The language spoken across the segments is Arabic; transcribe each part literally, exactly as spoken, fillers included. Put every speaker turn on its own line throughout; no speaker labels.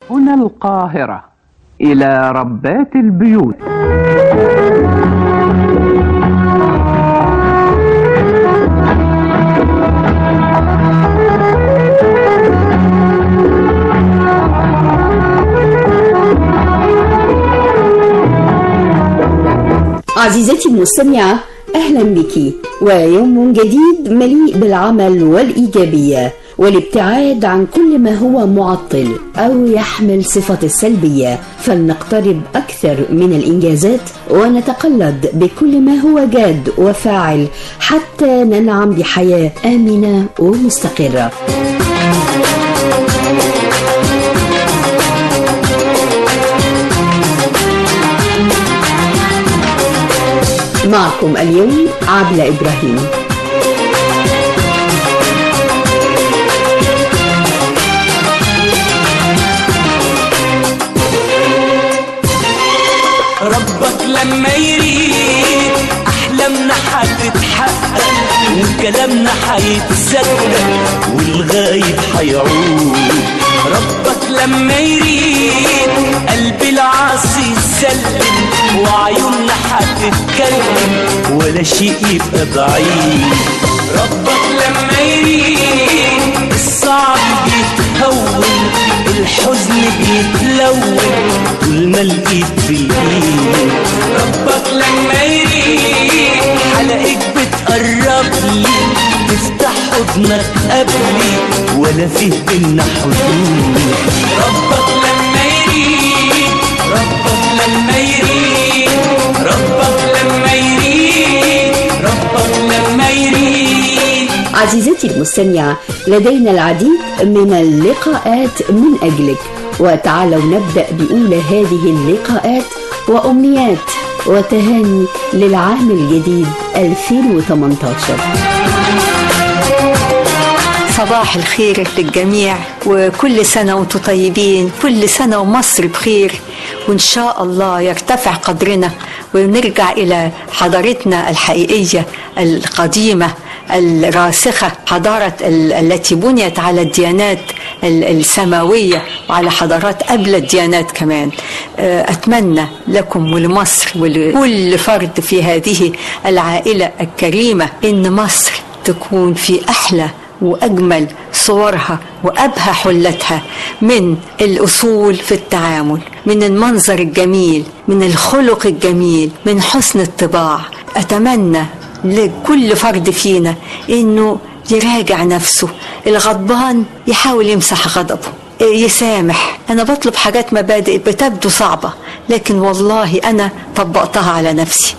هنا القاهرة، إلى ربات البيوت.
عزيزتي المستمعة، أهلا بك ويوم جديد مليء بالعمل والإيجابية والابتعاد عن كل ما هو معطل أو يحمل صفة السلبية، فلنقترب أكثر من الإنجازات ونتقلد بكل ما هو جاد وفاعل حتى ننعم بحياة آمنة ومستقرة. معكم اليوم عبلة إبراهيم.
ربك لما يريد أحلامنا حتتحقق وكلامنا حيتصدق والغايب حيعود. ربك لما يريد قلب العاصي يسلم وعيوننا حتتكلم ولا شيء يبقى بعيد. ربك لما يريد الصعب بيتهون الحزن بيتلون طول ما الايد في الايد. ربك لما يريد حلقك بتقرب لي تفتح حضنك قبلي ولا فيه بينا حدود. ربك لما يريد ربك لما يريد ربك لما يريد ربك لما يريد.
عزيزتي المستمعة، لدينا العديد من اللقاءات من أجلك، وتعالوا نبدأ بأولى هذه اللقاءات وأمنيات وتهاني للعام الجديد ألفين وثمانية عشر.
صباح الخير للجميع وكل سنة وانتم طيبين، كل سنة ومصر بخير، وإن شاء الله يرتفع قدرنا ونرجع إلى حضارتنا الحقيقية القديمة الراسخة، حضارة التي بنيت على الديانات السماوية وعلى حضارات قبل الديانات كمان. أتمنى لكم ولمصر ولكل فرد في هذه العائلة الكريمة إن مصر تكون في أحلى وأجمل صورها وأبهى حلتها، من الأصول في التعامل، من المنظر الجميل، من الخلق الجميل، من حسن الطباع. أتمنى لكل فرد فينا إنه يراجع نفسه، الغضبان يحاول يمسح غضبه، يسامح. أنا بطلب حاجات مبادئ بتبدو صعبة، لكن والله أنا طبقتها على نفسي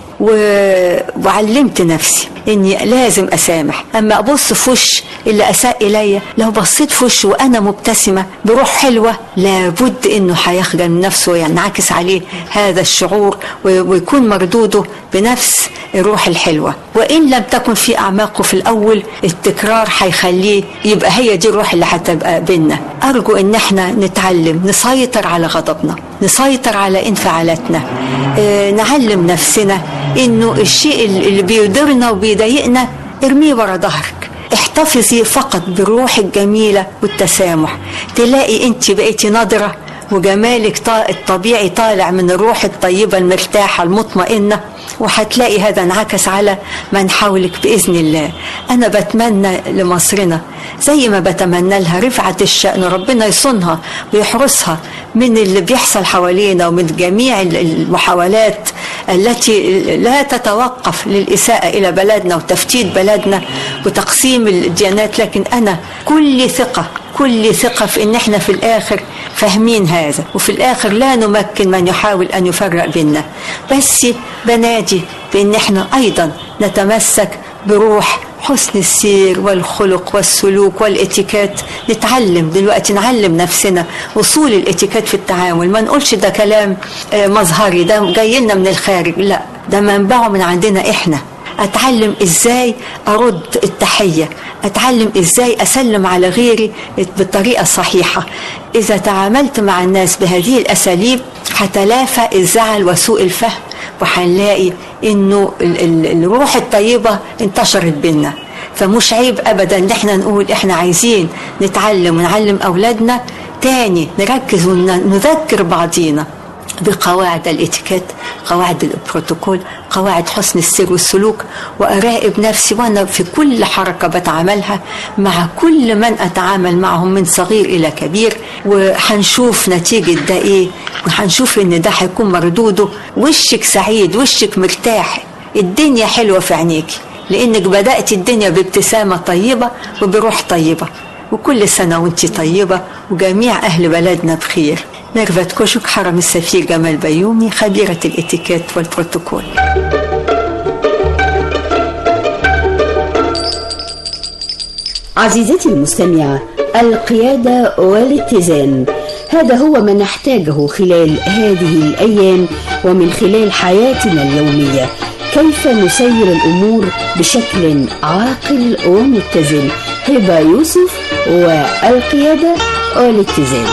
وعلمت نفسي اني لازم اسامح. اما ابص في وش اللي اساء الي، لو بصيت في وشه وانا مبتسمه بروح حلوه، لابد انه هيخجل من نفسه وينعكس عليه هذا الشعور ويكون مردوده بنفس الروح الحلوه. وان لم تكن في اعماقه في الاول، التكرار هيخليه يبقى هي دي الروح اللي هتبقى بينا. ارجو ان احنا نتعلم نسيطر على غضبنا، نسيطر على انفعالاتنا، اه نعلم نفسنا انه الشيء اللي بيضرنا وبيضايقنا ارميه ورا ظهرك. احتفظي فقط بالروح الجميلة والتسامح، تلاقي انت بقيتي ناضرة وجمالك الطبيعي طالع من الروح الطيبة المرتاحة المطمئنة، وهتلاقي هذا انعكس على من حولك بإذن الله. أنا بتمنى لمصرنا زي ما بتمنى لها رفعة الشأن، ربنا يصونها ويحرسها من اللي بيحصل حوالينا ومن جميع المحاولات التي لا تتوقف للإساءة إلى بلدنا وتفتيت بلدنا وتقسيم الديانات. لكن أنا كل ثقة كل ثقة في إن إحنا في الآخر فاهمين هذا، وفي الآخر لا نمكن من يحاول أن يفرق بيننا. بس بنادي بإن إحنا أيضا نتمسك بروح حسن السير والخلق والسلوك والاتيكات. نتعلم دلوقتي، نعلم نفسنا أصول الاتيكات في التعامل. ما نقولش ده كلام مظهري، ده جاي لنا من الخارج، لا، ده منبعه من عندنا إحنا. أتعلم إزاي أرد التحية، أتعلم إزاي أسلم على غيري بالطريقة الصحيحة. إذا تعاملت مع الناس بهذه الأساليب هتلافى الزعل وسوء الفهم، وهنلاقي إنه الروح الطيبة انتشرت بينا. فمش عيب أبدا إن احنا نقول احنا عايزين نتعلم ونعلم أولادنا تاني، نركز ونذكر بعضينا بقواعد الاتيكيت، قواعد البروتوكول، قواعد حسن السير والسلوك، وأراقب نفسي وأنا في كل حركة بتعاملها مع كل من أتعامل معهم من صغير إلى كبير. وحنشوف نتيجة ده إيه، وحنشوف إن ده هيكون مردوده وشك سعيد، وشك مرتاح، الدنيا حلوة في عينيك، لأنك بدأت الدنيا بابتسامة طيبة وبروح طيبة. وكل سنة وانت طيبة وجميع أهل بلدنا بخير. ميرفت كوشك، حرم السفير جمال بيومي، خبيرة الاتيكيت والبروتوكول.
عزيزتي المستمعة، القيادة والاتزان، هذا هو ما نحتاجه خلال هذه الأيام ومن خلال حياتنا اليومية. كيف نسير الأمور بشكل عاقل ومتزن؟ هبة يوسف والقيادة والاتزان.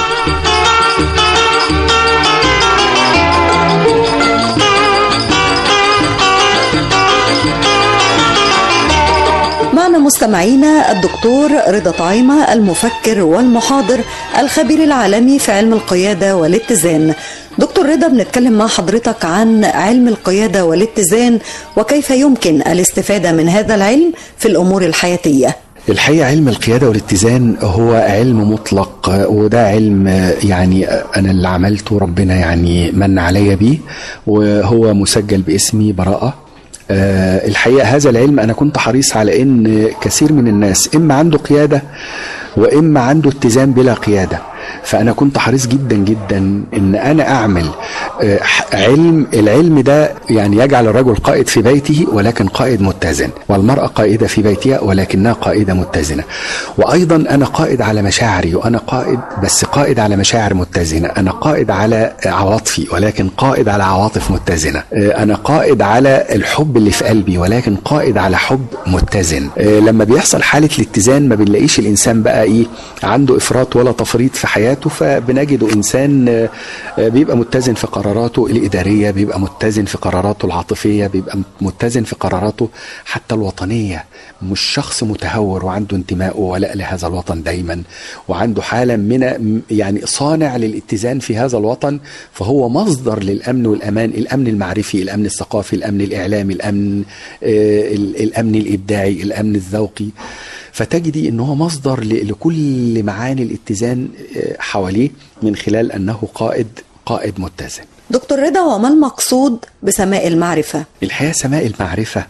معنا مستمعينا الدكتور رضا طعيمة، المفكر والمحاضر الخبير العالمي في علم القيادة والاتزان. دكتور رضا، بنتكلم مع حضرتك عن علم القيادة والاتزان وكيف يمكن الاستفادة من هذا العلم في الأمور الحياتية.
الحقيقة علم القيادة والاتزان هو علم مطلق، وده علم يعني أنا اللي عملته، ربنا يعني من علي بيه، وهو مسجل باسمي براءة. أه الحقيقة هذا العلم أنا كنت حريص على أن كثير من الناس إما عنده قيادة وإما عنده اتزان بلا قيادة، فأنا كنت حريص جدا جدا أن أنا أعمل أه علم العلم ده يعني يجعل الرجل قائد في بيته ولكن قائد متزن، والمرأة قائدة في بيتها ولكنها قائدة متزنة. وأيضا أنا قائد على مشاعري، وأنا قائد بس قائد على مشاعر متزنة. أنا قائد على عواطفي ولكن قائد على عواطف متزنة. أه أنا قائد على الحب اللي في قلبي ولكن قائد على حب متزن. أه لما بيحصل حالة الاتزان ما بنلاقيش الإنسان بقى إيه عنده إفراط ولا تفريط في حياته، فبنجده إنسان بيبقى متزن في قراراته الإدارية، بيبقى متزن في قراراته العاطفية، بيبقى متزن في قراراته حتى الوطنية. مش شخص متهور وعنده انتماء ولاء لهذا الوطن دايما، وعنده حالة من يعني صانع للاتزان في هذا الوطن، فهو مصدر للأمن والأمان، الأمن المعرفي، الأمن الثقافي، الأمن الإعلامي، الأمن آه الأمن الإبداعي، الأمن الذوقي. فتجدي أنه مصدر لكل معاني الاتزان حواليه من خلال أنه قائد قائد متزن.
دكتور رضا، وما المقصود بسماء المعرفة؟
الحقيقة سماء المعرفة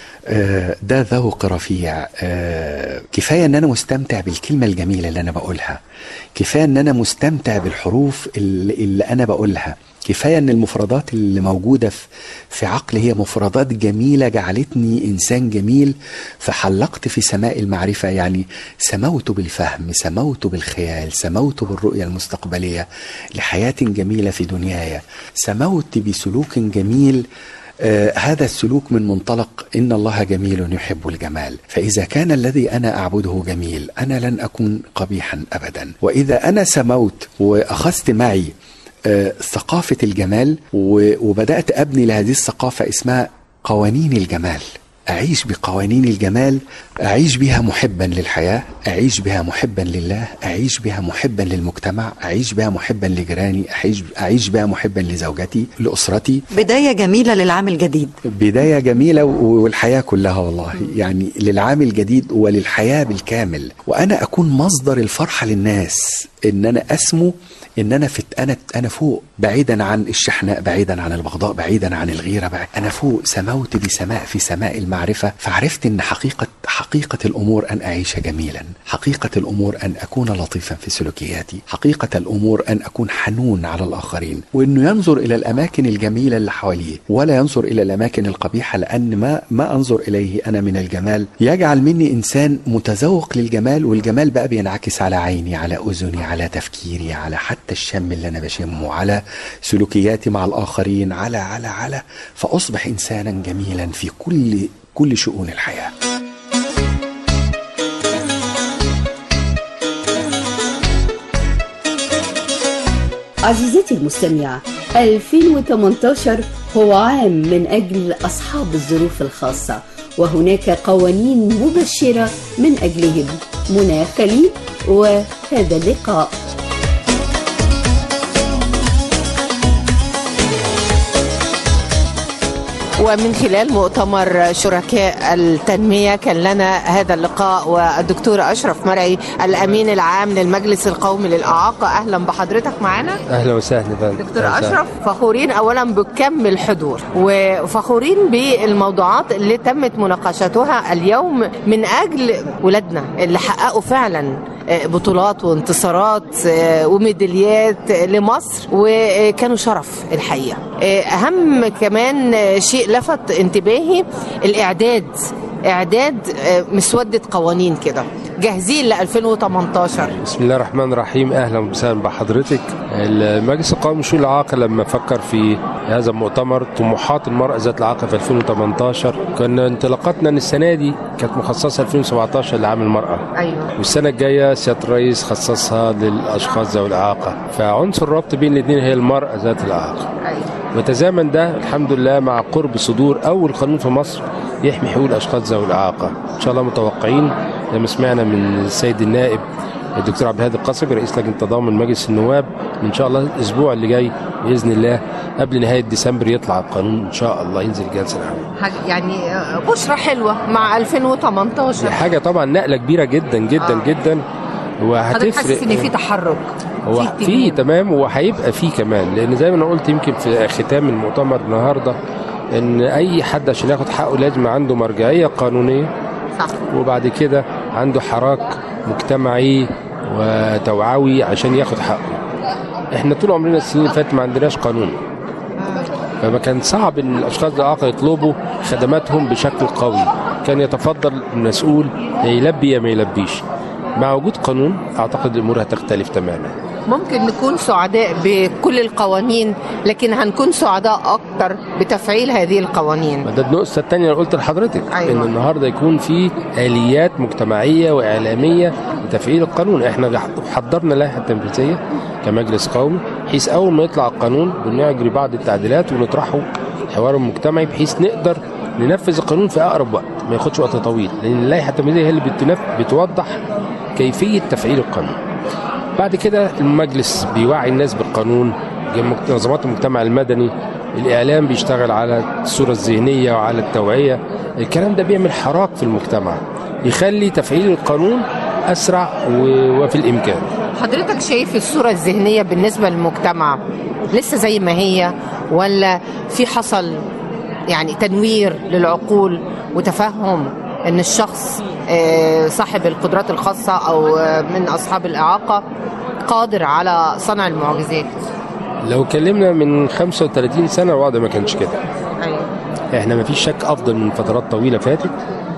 ده ذوق رفيع. كفاية أن أنا مستمتع بالكلمة الجميلة اللي أنا بقولها، كفاية أن أنا مستمتع بالحروف اللي أنا بقولها، كفاية أن المفردات اللي موجودة في عقلي هي مفردات جميلة جعلتني إنسان جميل، فحلقت في سماء المعرفة. يعني سموت بالفهم، سموت بالخيال، سموت بالرؤية المستقبلية لحياة جميلة في دنياي، سموت بسلوك جميل. آه هذا السلوك من منطلق إن الله جميل يحب الجمال، فإذا كان الذي أنا أعبده جميل أنا لن أكون قبيحا أبدا. وإذا أنا سموت وأخذت معي آه ثقافة الجمال وبدأت أبني لهذه الثقافة اسمها قوانين الجمال، أعيش بقوانين الجمال، أعيش بها محبا للحياة، أعيش بها محبا لله، أعيش بها محبا للمجتمع، أعيش بها محبا لجيراني، أعيش, أعيش بها محبا لزوجتي، لأسرتي.
بداية جميلة للعام الجديد،
بداية جميلة والحياة كلها والله، يعني للعام الجديد وللحياة بالكامل. وأنا أكون مصدر الفرحة للناس، إن أنا أسمو إن أنا في أنا أنا فوق، بعيدا عن الشحناء، بعيدا عن البغضاء، بعيدا عن الغيرة، بعيد. أنا فوق، سموت بسماء في سماء المعرفة، فعرفت إن حقيقة حقيقة الأمور أن أعيش جميلا، حقيقة الأمور أن أكون لطيفا في سلوكياتي، حقيقة الأمور أن أكون حنون على الآخرين، وإنه ينظر إلى الأماكن الجميلة اللي حواليه ولا ينظر إلى الأماكن القبيحة، لأن ما ما أنظر إليه أنا من الجمال يجعل مني إنسان متذوق للجمال، والجمال بقى بينعكس على عيني، على أذني، على تفكيري، على حتى الشم اللي أنا بشمه، على سلوكياتي مع الآخرين، على على على فأصبح إنسانا جميلا في كل كل شؤون الحياة.
عزيزتي المستمعة، ألفين وثمانية عشر هو عام من أجل أصحاب الظروف الخاصة، وهناك قوانين مبشرة من أجلهم. منى خليل وهذا اللقاء.
ومن خلال مؤتمر شركاء التنمية كان لنا هذا اللقاء والدكتور أشرف مرعي الأمين العام للمجلس القومي للإعاقة. أهلا بحضرتك معنا.
أهلا وسهلا
دكتور أشرف. فخورين أولا بكم الحضور وفخورين بالموضوعات اللي تمت مناقشتها اليوم من أجل ولادنا اللي حققوا فعلا بطولات وانتصارات وميداليات لمصر وكانوا شرف الحقيقة. أهم كمان شيء لفت انتباهي الإعداد، إعداد مسودة قوانين كده جاهزين ل ألفين وثمانية عشر.
بسم الله الرحمن الرحيم. أهلا وسهلا بحضرتك. المجلس القومي لشؤون الإعاقة لما فكر في هذا المؤتمر طموحات المرأة ذات الإعاقة في ألفين وثمانية عشر، كنا انطلاقاتنا ان السنة دي كانت مخصصة ألفين وسبعة عشر لعام المرأة.
أيوة.
والسنة الجاية سيادة الرئيس خصصها للأشخاص ذوي الإعاقة، فعنصر الربط بين الاثنين هي المرأة ذات الإعاقة.
أيوة.
وتزامن ده الحمد لله مع قرب صدور أول قانون في مصر يحمي حقوق الأشخاص ذوي الإعاقة. إن شاء الله متوقعين زي ما سمعنا من السيد النائب الدكتور عبد الهادي القصبي رئيس لجنة تضامن مجلس النواب، إن شاء الله الأسبوع اللي جاي بإذن الله قبل نهاية ديسمبر يطلع القانون إن شاء الله ينزل الجلسة العامة.
يعني بشرة حلوة مع ألفين وثمانية عشر.
حاجة طبعا نقلة كبيرة جدا جدا آه. جدا وهتفرق.
حاسس إن في تحرك؟
هو في تمام وهيبقى في كمان، لأن زي ما أنا قلت يمكن في ختام المؤتمر النهارده إن أي حد عشان ياخد حقه لازم عنده مرجعية قانونية.
صح.
وبعد كده عنده حراك مجتمعي وتوعوي عشان ياخد حقه. احنا طول عمرنا السنين اللي فاتت ما عندناش قانون، فما كان صعب ان الاشخاص الإعاقة يطلبوا خدماتهم بشكل قوي، كان يتفضل المسؤول يلبي يا ما يلبيش. مع وجود قانون اعتقد الامور هتختلف تماما.
ممكن نكون سعداء بكل القوانين لكن هنكون سعداء اكتر بتفعيل هذه القوانين.
ده النقطة الثانية اللي قلت لحضرتك.
أيوة.
ان النهارده يكون في آليات مجتمعية وإعلامية لتفعيل القانون. احنا حضرنا لائحة تنفيذية كمجلس قومي بحيث اول ما يطلع القانون بنجري بعض التعديلات ونطرحه الحوار المجتمعي بحيث نقدر ننفذ القانون في اقرب وقت ما ياخدش وقت طويل، لان اللائحة التنفيذية هي اللي بتنف... بتوضح كيفية تفعيل القانون. بعد كده المجلس بيوعي الناس بالقانون، منظمات المجتمع المدني، الإعلام بيشتغل على الصورة الذهنية وعلى التوعية. الكلام ده بيعمل حراك في المجتمع يخلي تفعيل القانون أسرع وفي الإمكان.
حضرتك شايف الصورة الذهنية بالنسبة للمجتمع لسه زي ما هي ولا في حصل يعني تنوير للعقول وتفهم ان الشخص صاحب القدرات الخاصة او من اصحاب الاعاقة قادر على صنع المعجزات؟
لو كلمنا من خمسة وثلاثين سنة الوضع ما كانش كده.
أيوة.
احنا ما فيش شك افضل من فترات طويلة فاتت،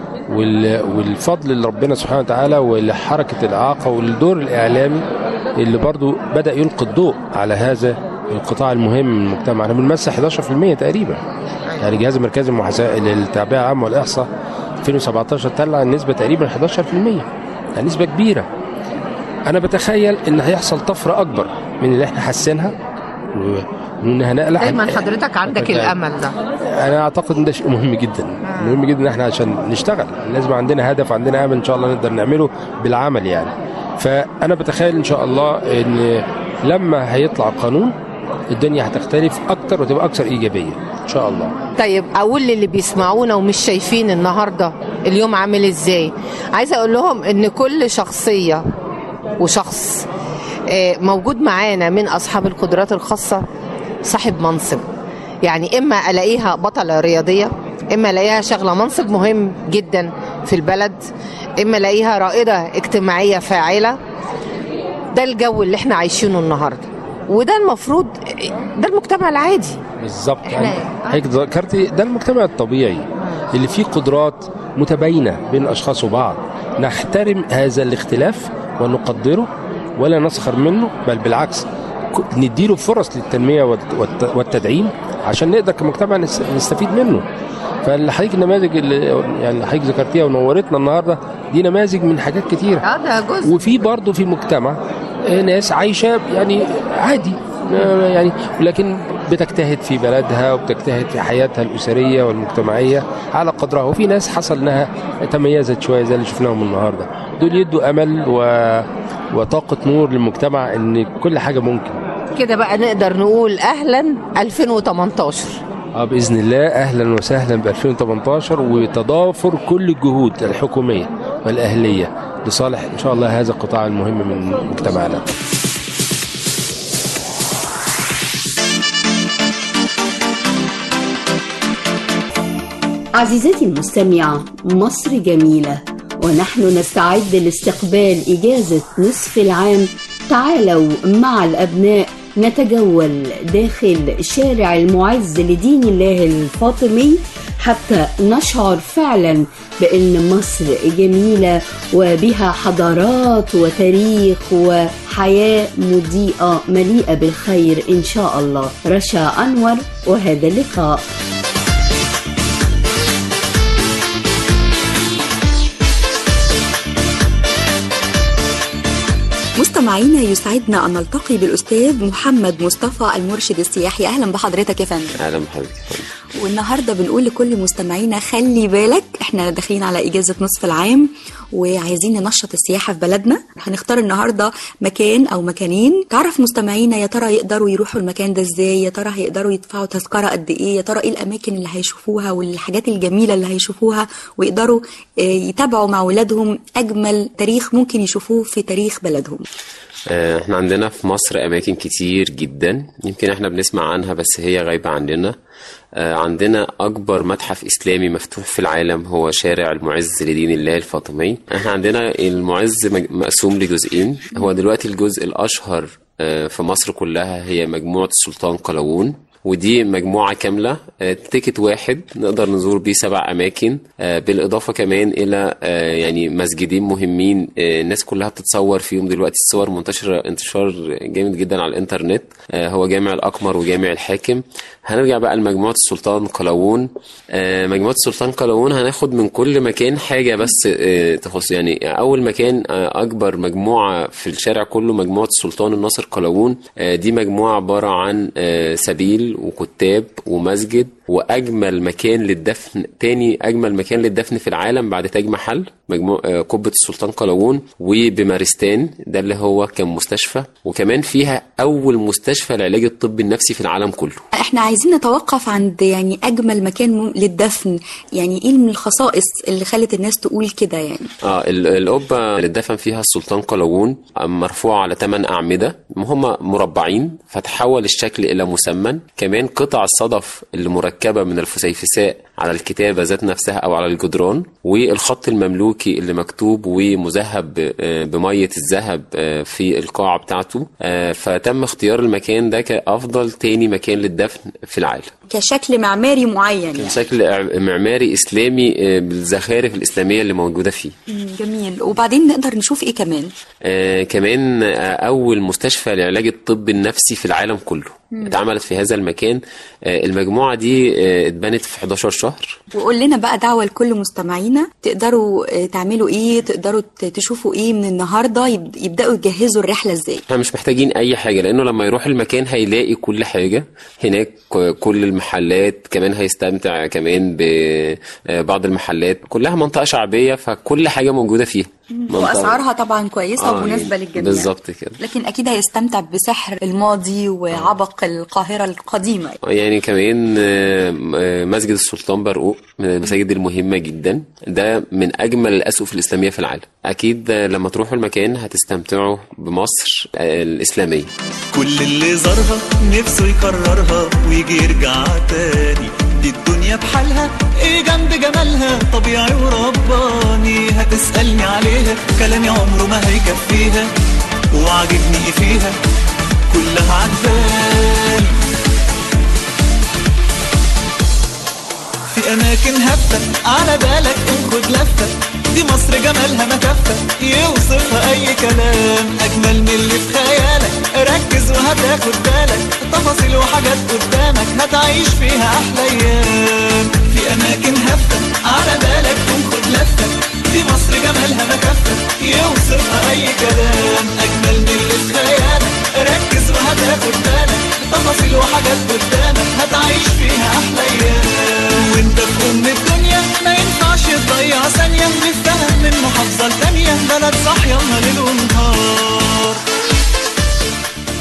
والفضل لربنا سبحانه وتعالى ولحركة الإعاقة وللدور الإعلامي اللي برضو بدأ يلقي الضوء على هذا القطاع المهم من المجتمع. احنا بنمثل إحدى عشر بالمئة تقريبا. يعني جهاز المركزي للتعبئة العامة والإحصاء ألفين وسبعة عشر طلع النسبة تقريبا إحدى عشر بالمئة، يعني نسبة كبيرة. أنا بتخيل إن هيحصل طفرة أكبر من اللي إحنا حاسينها وإنها نقلة.
دايما حضرتك عندك الأمل ده.
أنا أعتقد إن ده شيء مهم جدا. مهم جدا إن إحنا عشان نشتغل لازم عندنا هدف، عندنا أمل إن شاء الله نقدر نعمله بالعمل يعني. فأنا بتخيل إن شاء الله إن لما هيطلع قانون الدنيا هتختلف أكتر وتبقى أكثر إيجابية إن شاء الله.
طيب أقول للي بيسمعونا ومش شايفين النهاردة اليوم عامل إزاي، عايزة أقول لهم إن كل شخصية وشخص موجود معانا من أصحاب القدرات الخاصة صاحب منصب. يعني إما ألاقيها بطلة رياضية، إما ألاقيها شغلة منصب مهم جدا في البلد، إما ألاقيها رائدة اجتماعية فاعلة. ده الجو اللي احنا عايشينه النهاردة، وده المفروض ده المجتمع العادي
بالظبط. يعني هيك ذكرتي ده المجتمع الطبيعي اللي فيه قدرات متباينة بين الأشخاص وبعض. نحترم هذا الاختلاف ونقدره ولا نسخر منه، بل بالعكس نديله فرص للتنمية والتدعيم عشان نقدر كمجتمع نستفيد منه. فالحقيقة النماذج اللي يعني حضرتك ذكرتيها ونورتنا النهارده دي نماذج من حاجات كتيرة.
اه ده جزء.
وفي برضه في المجتمع ناس عايشة يعني عادي يعني، لكن بتجتهد في بلدها وبتجتهد في حياتها الأسرية والمجتمعية على قدرها، وفي ناس حصل انها تميزت شوية زي اللي شفناهم النهاردة. دول يدوا أمل و... وطاقة نور للمجتمع ان كل حاجة ممكن.
كده بقى نقدر نقول أهلا ألفين وتمنتاشر.
اه باذن الله اهلا وسهلا ب ألفين وتمنتاشر، وتضافر كل الجهود الحكوميه والاهليه لصالح ان شاء الله هذا القطاع المهم من مجتمعنا.
عزيزتي المستمعة، مصر جميلة ونحن نستعد لاستقبال إجازة نصف العام. تعالوا مع الأبناء نتجول داخل شارع المعز لدين الله الفاطمي حتى نشعر فعلا بأن مصر جميلة وبها حضارات وتاريخ وحياة مضيئة مليئة بالخير إن شاء الله. رشا أنور، وهذا اللقاء.
مستمعينا، يسعدنا أن نلتقي بالأستاذ محمد مصطفى المرشد السياحي. أهلا بحضرتك يا فندم.
أهلا بحضرتك يا فندم.
والنهارده بنقول لكل مستمعينا خلي بالك، احنا داخلين على إجازة نصف العام وعايزين ننشط السياحة في بلدنا. هنختار النهارده مكان أو مكانين. تعرف مستمعينا يا ترى يقدروا يروحوا المكان ده ازاي؟ يا ترى هيقدروا يدفعوا تذكرة قد ايه؟ يا ترى ايه الأماكن اللي هيشوفوها والحاجات الجميلة اللي هيشوفوها، ويقدروا يتابعوا مع ولادهم أجمل تاريخ ممكن يشوفوه في تاريخ بلدهم.
احنا عندنا في مصر اماكن كتير جدا يمكن احنا بنسمع عنها بس هي غايبة عننا. عندنا اكبر متحف اسلامي مفتوح في العالم هو شارع المعز لدين الله الفاطمي. احنا عندنا المعز مقسوم لجزئين. هو دلوقتي الجزء الاشهر في مصر كلها هي مجموعة السلطان قلاوون، ودي مجموعة كاملة تيكت واحد نقدر نزور بيه سبع أماكن، بالإضافة كمان إلى يعني مسجدين مهمين الناس كلها بتتصور فيهم دلوقتي. الصور منتشرة انتشار جامد جدا على الإنترنت، هو جامع الأقمر وجامع الحاكم. هنرجع بقى لمجموعة السلطان قلاوون. مجموعة السلطان قلاوون هناخد من كل مكان حاجة بس تخص. يعني أول مكان أكبر مجموعة في الشارع كله مجموعة السلطان الناصر قلاوون. دي مجموعة عبارة عن سبيل وكتاب ومسجد واجمل مكان للدفن، تاني اجمل مكان للدفن في العالم بعد تاج محل مجموع قبة السلطان قلاوون، وبمارستان ده اللي هو كان مستشفى، وكمان فيها اول مستشفى للعلاج الطبي النفسي في العالم كله.
احنا عايزين نتوقف عند يعني اجمل مكان للدفن، يعني ايه من الخصائص اللي خلت الناس تقول كده؟ يعني
اه القبة اللي اتدفن فيها السلطان قلاوون مرفوعة على ثمان اعمدة هم مربعين فتحول الشكل الى مسمن. كمان قطع الصدف اللي مركبة من الفسيفساء على الكتابة ذات نفسها أو على الجدران، والخط المملوكي اللي مكتوب ومذهب بمية الذهب في القاعة بتاعته. فتم اختيار المكان ده كأفضل تاني مكان للدفن في العالم
كشكل معماري معين، يعني
شكل معماري إسلامي بالزخارف الإسلامية اللي موجودة فيه.
جميل. وبعدين نقدر نشوف إيه كمان؟
آه كمان أول مستشفى لعلاج الطب النفسي في العالم كله مم. اتعملت في هذا المكان. آه المجموعة دي آه اتبنت في حداشر شهر.
وقول لنا بقى دعوة لكل مستمعينا، تقدروا آه تعملوا إيه، تقدروا تشوفوا إيه من النهاردة، يبدأوا يجهزوا الرحلة إزاي؟
احنا مش محتاجين أي حاجة، لأنه لما يروح المكان هيلاقي كل حاجة هناك، كل المحلات. كمان هيستمتع كمان ببعض المحلات كلها منطقة شعبية، فكل حاجة موجودة فيها
وأسعارها طبعا كويسة آه ومناسبة
يعني
للجميع.
بالظبط كده.
لكن أكيد هيستمتع بسحر الماضي وعبق القاهرة القديمة.
يعني كمان مسجد السلطان برقوق من المساجد المهمة جدا، ده من أجمل الأسقف الإسلامية في العالم. أكيد لما تروحوا المكان هتستمتعوا بمصر الإسلامية.
كل اللي زارها نفسه يكررها ويجي يرجع تاني. دي الدنيا بحالها ايه جنب جمالها، طبيعي ورباني. هتسألني عليها كلامي عمره ما هيكفيها، وعجبني فيها كلها عجباني. في اماكن هفة على بالك انخد لفة، دي مصر جمالها ما كفة يوصفها اي كلام. اجمل من اللي في خيالك ركز وهتاخد بالك، تفاصيل وحاجات قدامك هتعيش فيها احلى ايام. في اماكن هفة على بالك انخد لفة، دي مصر جمالها ما كفة يوصفها اي كلام. اجمل من اللي في خيالك ركز وهتاخد بالك، تفاصيل وحاجات قدامك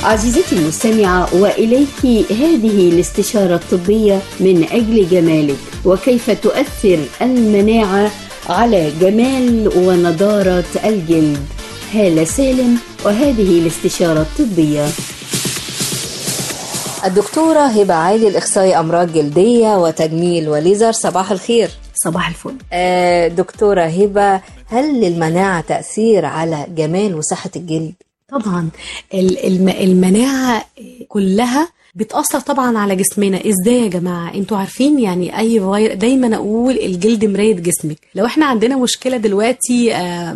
عزيزتي المستمعة، وإليك هذه الاستشارة الطبية من أجل جمالك، وكيف تؤثر المناعة على جمال ونضارة الجلد. هالة سالم، وهذه الاستشارة الطبية.
الدكتورة هبة عالي، الإخصائي أمراض جلدية وتجميل وليزر. صباح الخير.
صباح الفل.
آه دكتورة هبة، هل للمناعة تأثير على جمال وصحة الجلد؟
طبعا المناعة كلها بتأثر طبعا على جسمنا. ازاي يا جماعة؟ انتوا عارفين يعني اي فيروس، دايما اقول الجلد مراية جسمك. لو احنا عندنا مشكلة دلوقتي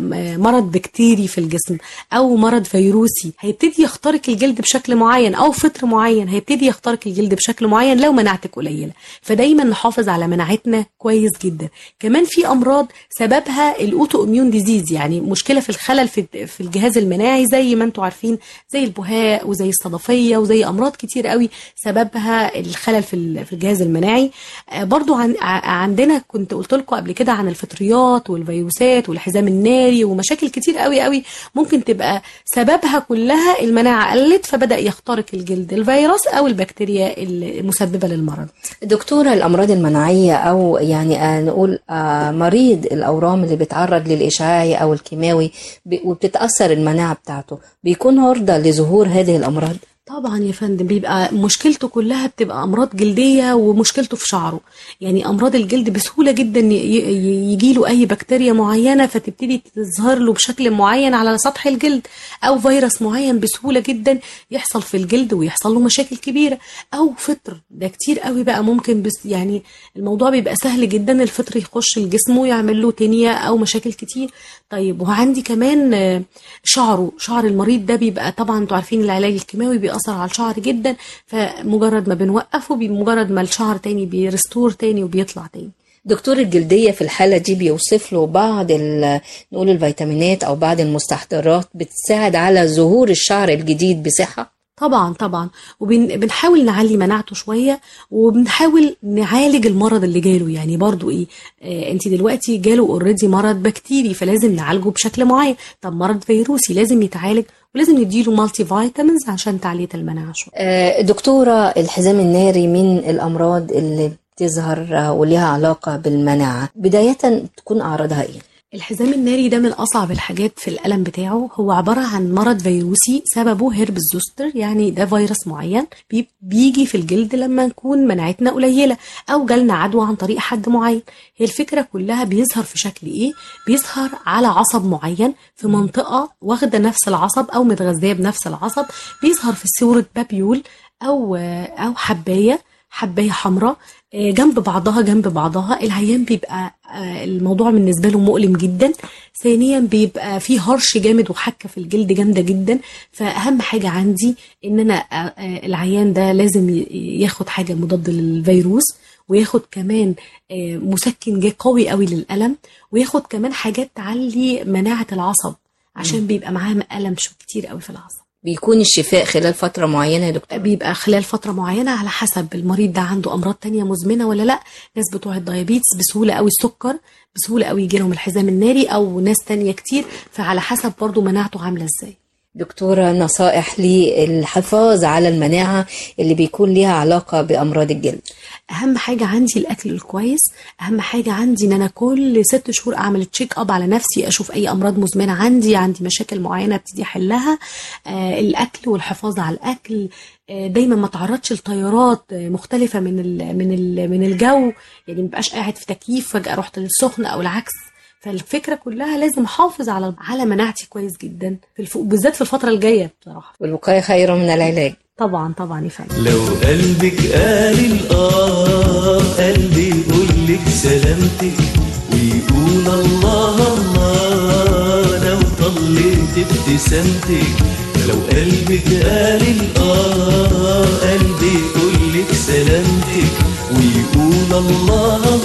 مرض بكتيري في الجسم او مرض فيروسي، هيبتدي يخترق الجلد بشكل معين، او فطر معين هيبتدي يخترق الجلد بشكل معين لو مناعتك قليلة. فدايما نحافظ على مناعتنا كويس جدا. كمان في امراض سببها الاوتو اميون ديزيز، يعني مشكلة في الخلل في في الجهاز المناعي، زي ما انتوا عارفين، زي البهاء وزي الصدفية وزي امراض كتير قوي سببها الخلل في في الجهاز المناعي. برضو عن عندنا كنت قلت لكم قبل كده عن الفطريات والفيروسات والحزام الناري، ومشاكل كتير قوي قوي ممكن تبقى سببها كلها المناعة قلت، فبدأ يخترق الجلد الفيروس او البكتيريا المسببة للمرض.
دكتورة، الامراض المناعية او يعني نقول مريض الاورام اللي بيتعرض للاشعاعي او الكيماوي وبتتأثر المناعة بتاعته، بيكون عرضة لظهور هذه الامراض؟
طبعا يا فندم، بيبقى مشكلته كلها بتبقى امراض جلديه، ومشكلته في شعره. يعني امراض الجلد بسهوله جدا يجي له اي بكتيريا معينه فتبتدي تظهر له بشكل معين على سطح الجلد، او فيروس معين بسهوله جدا يحصل في الجلد ويحصل له مشاكل كبيره، او فطر. ده كتير قوي بقى ممكن، بس يعني الموضوع بيبقى سهل جدا، الفطر يخش الجسم ويعمل له تينيا او مشاكل كتير. طيب، وعندي كمان شعره، شعر المريض ده بيبقى طبعا انتوا عارفين العلاج الكيماوي بيأثر على الشعر جدا، فمجرد ما بنوقفه بمجرد ما الشعر تاني بيرستور تاني وبيطلع تاني.
دكتور الجلدية في الحالة دي بيوصف له بعض نقول الفيتامينات او بعض المستحضرات بتساعد على ظهور الشعر الجديد بصحة؟
طبعا طبعا، وبنحاول نعلي مناعته شويه، وبنحاول نعالج المرض اللي جاله. يعني برضو ايه، آه انت دلوقتي جاله اوريدي مرض بكتيري، فلازم نعالجه بشكل معين. طب مرض فيروسي لازم يتعالج، ولازم نديله مالتي فيتامينز عشان تعليه المناعه شويه.
آه دكتوره، الحزام الناري من الامراض اللي بتظهر ولها علاقه بالمناعه، بدايه تكون اعراضها ايه؟
الحزام الناري ده من أصعب الحاجات في الألم بتاعه. هو عبارة عن مرض فيروسي سببه هيربس زوستر، يعني ده فيروس معين بيجي في الجلد لما نكون مناعتنا قليلة أو جالنا عدوى عن طريق حد معين. هي الفكرة كلها بيظهر في شكل إيه؟ بيظهر على عصب معين في منطقة واخدة نفس العصب أو متغذية بنفس العصب، بيظهر في صورة بابيول أو أو حباية حباية حمراء جنب بعضها جنب بعضها. العيان بيبقى الموضوع بالنسبة له مؤلم جدا. ثانيا بيبقى فيه هرش جامد وحكة في الجلد جامدة جدا. فأهم حاجة عندي إن أنا العيان ده لازم ياخد حاجة مضاد للفيروس، وياخد كمان مسكن جاي قوي قوي للألم، وياخد كمان حاجات تعلي مناعة العصب عشان بيبقى معاه ألم شو كتير قوي في العصب.
بيكون الشفاء خلال فترة معينة يا دكتور؟
بيبقى خلال فترة معينة على حسب المريض ده عنده أمراض تانية مزمنة ولا لا. ناس بتوع الديابيتس بسهولة قوي، السكر بسهولة قوي يجيلهم الحزام الناري، أو ناس تانية كتير، فعلى حسب برضو مناعته عاملة ازاي.
دكتورة، نصائح للحفاظ على المناعة اللي بيكون ليها علاقة بأمراض الجلد؟
أهم حاجة عندي الأكل الكويس. أهم حاجة عندي إن أنا كل ست شهور أعمل تشيك أب على نفسي، أشوف أي أمراض مزمنة عندي، عندي مشاكل معينة ابتدي أحلها. آه الأكل والحفاظ على الأكل. آه دايما ما تعرضش لتيارات مختلفة من ال من ال من الجو، يعني ما بقاش قاعد في تكييف فجأة رحت للسخن أو العكس. فالفكرة كلها لازم احافظ على على مناعتي كويس جدا في الف... بالذات في الفترة الجاية بصراحة.
والوقاية خير من العلاج.
طبعا طبعا يا فندم.
لو قلبك قال الآه قلبي يقول لك سلامتك، ويقول الله الله لو طليت ابتسامتك. لو قلبك قال الآه قلبي يقول لك سلامتك، ويقول الله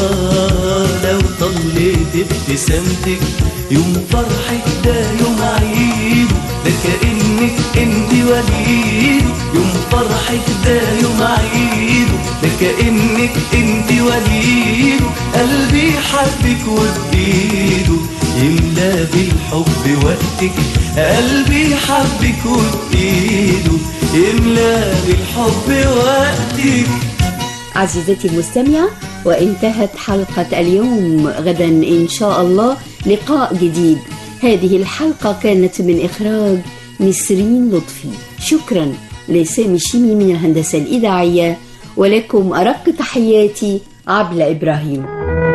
الله لو طليت ابتسامتك. يوم فرحك ده يوم عيد، ده كأنك انت وليد. يوم فرحك ده يوم عيد، ده كأنك انت وليد. قلبي حبك وبإيده يملى بالحب وقتك، قلبي حبك وبإيده يملى بالحب وقتك.
عزيزتي المستمعة، وانتهت حلقة اليوم. غدا إن شاء الله لقاء جديد. هذه الحلقة كانت من إخراج نسرين لطفي. شكرا لسامي شيمي من الهندسة الإذاعية، ولكم أرق تحياتي عبلة إبراهيم.